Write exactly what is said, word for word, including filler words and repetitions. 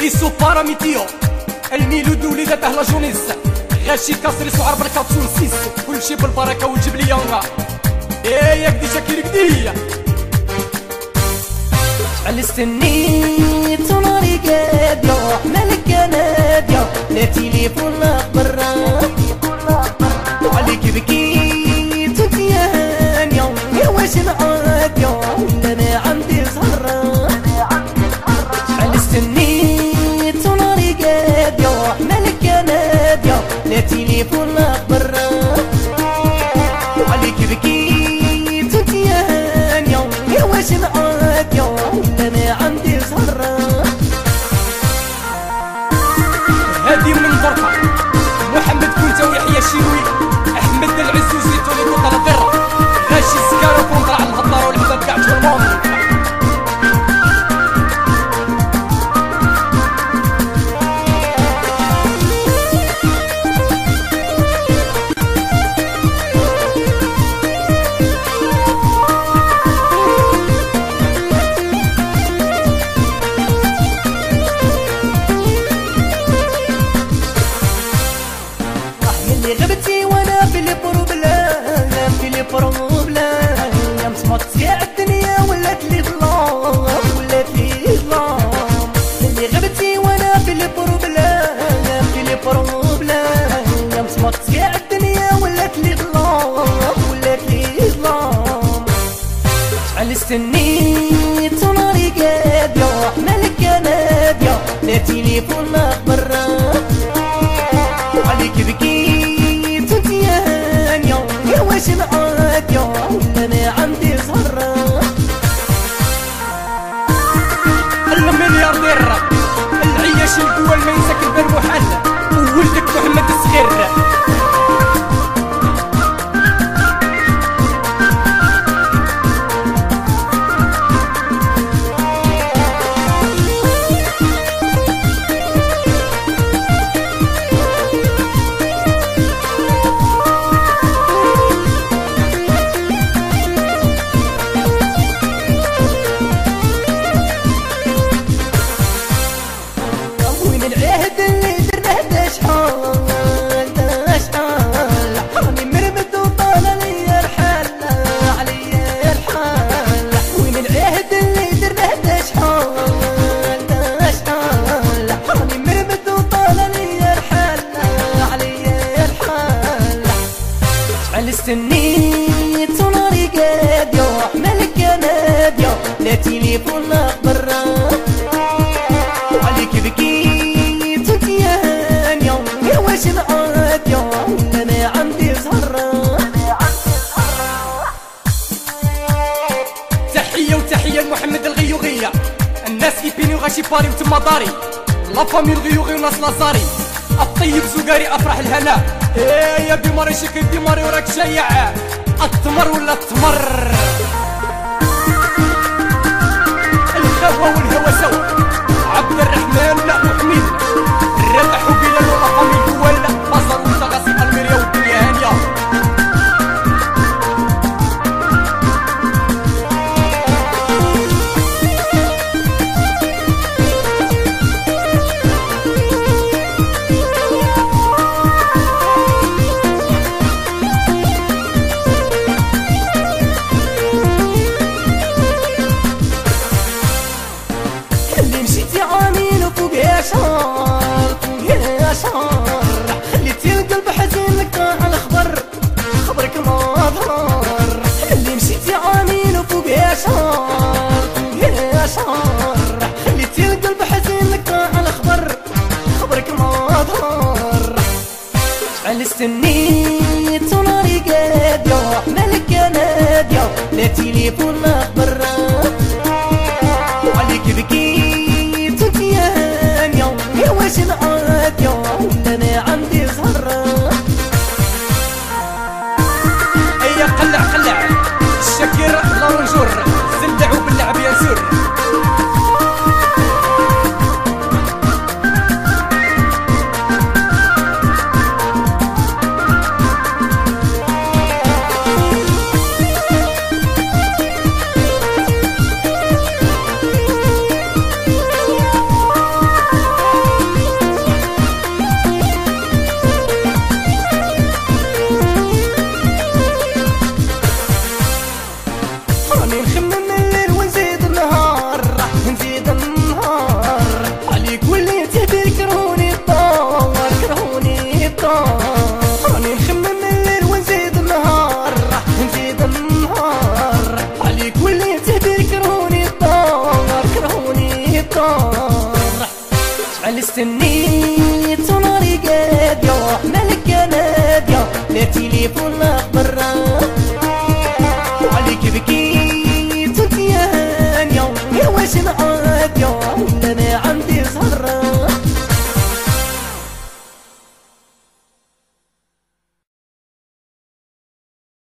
إيسو باراميتيو الميلود وليدات أهل جونيس غاشي كاسري سعر بركة تونسيس كلشي بالبركة والجبلية إيه ياك دي شاكير كدية شحال استنيت وناري قادية مالك نادية لا تيليفون لا برا عليك بكيت وانت يا هانية يا واش نعادية ولا انا عندي زهرة شحال استنيت وناري قادية مالك نادية لا تيليفون لا برا عليك بكيت وانت يا هانية يا واش نعادية ولا انا عندي زهرة هادي من فرقة محمد كويتا ويحيى الشيروي احمد العزوزي تولي بطل الذره غاشي السكارة وكونطرا على الهضاره والحباب كاع تجربهم غبتي وانا في البروبلام في البروبلام يا مصمت يا الدنيا ولات لي ظلام ولات لي ظلام اللي غبتي وانا في البروبلام في البروبلام يا مصمت يا الدنيا ولات لي ظلام ولات لي ظلام شحال استنيت وناري قادية مالك نادية لا تيليفون لا برا عليك بكيت وانت يا هانية يا واش نعادية ولا انا عندي زهرة الملياردير العياش القوى الميسك البر محل وولدك محمد الصغير العهد اللي درناه دا شحال دا شحال راني مرمد وطال عليا الحال عليا الحال وين العهد اللي درناه دا شحال دا شحال راني مرمد وطال عليا الحال عليا الحال شحال استنيت وناري قادية مالك نادية لا تيليفون لا برا عليك بكيت وانت يا هانية يا واش نعادية ولا انا عندي زهرة تحية وتحية لمحمد الغيوغية الناس كيبيني وغاشي باري وتما داري لا فامي الغيوغي وناس لازاري الطيب زوقاري افرح الهنا ايه يا ديماري شكل ديماري وراك شايع التمر ولا التمر الهوا والهوا سوا عبد الرحمن وحميد الربح وبلال ورقم الأول بصر وتغاسي الميريا والدنيا هانية اللي مشيتي عامين وفوق يا شهر فوق يا شهر خليتي القلب حزين لك على الخبر خبرك ما ظهر اللي مشيتي عامين وفوق يا شهر فوق يا شهر خليتي القلب حزين لك على الخبر خبرك ما ظهر شحال استنيت وناري قادية مالك نادية لا تيليفون لا برا عليك بكيت وانت يا هانية يا واش نعادية ولا انا عندي زهرة ايا قلع قلع الشكر لارنجور زندعوا باللعب يا سور استنيت وناري قاد يا ملك نادية لا تليفون لا برا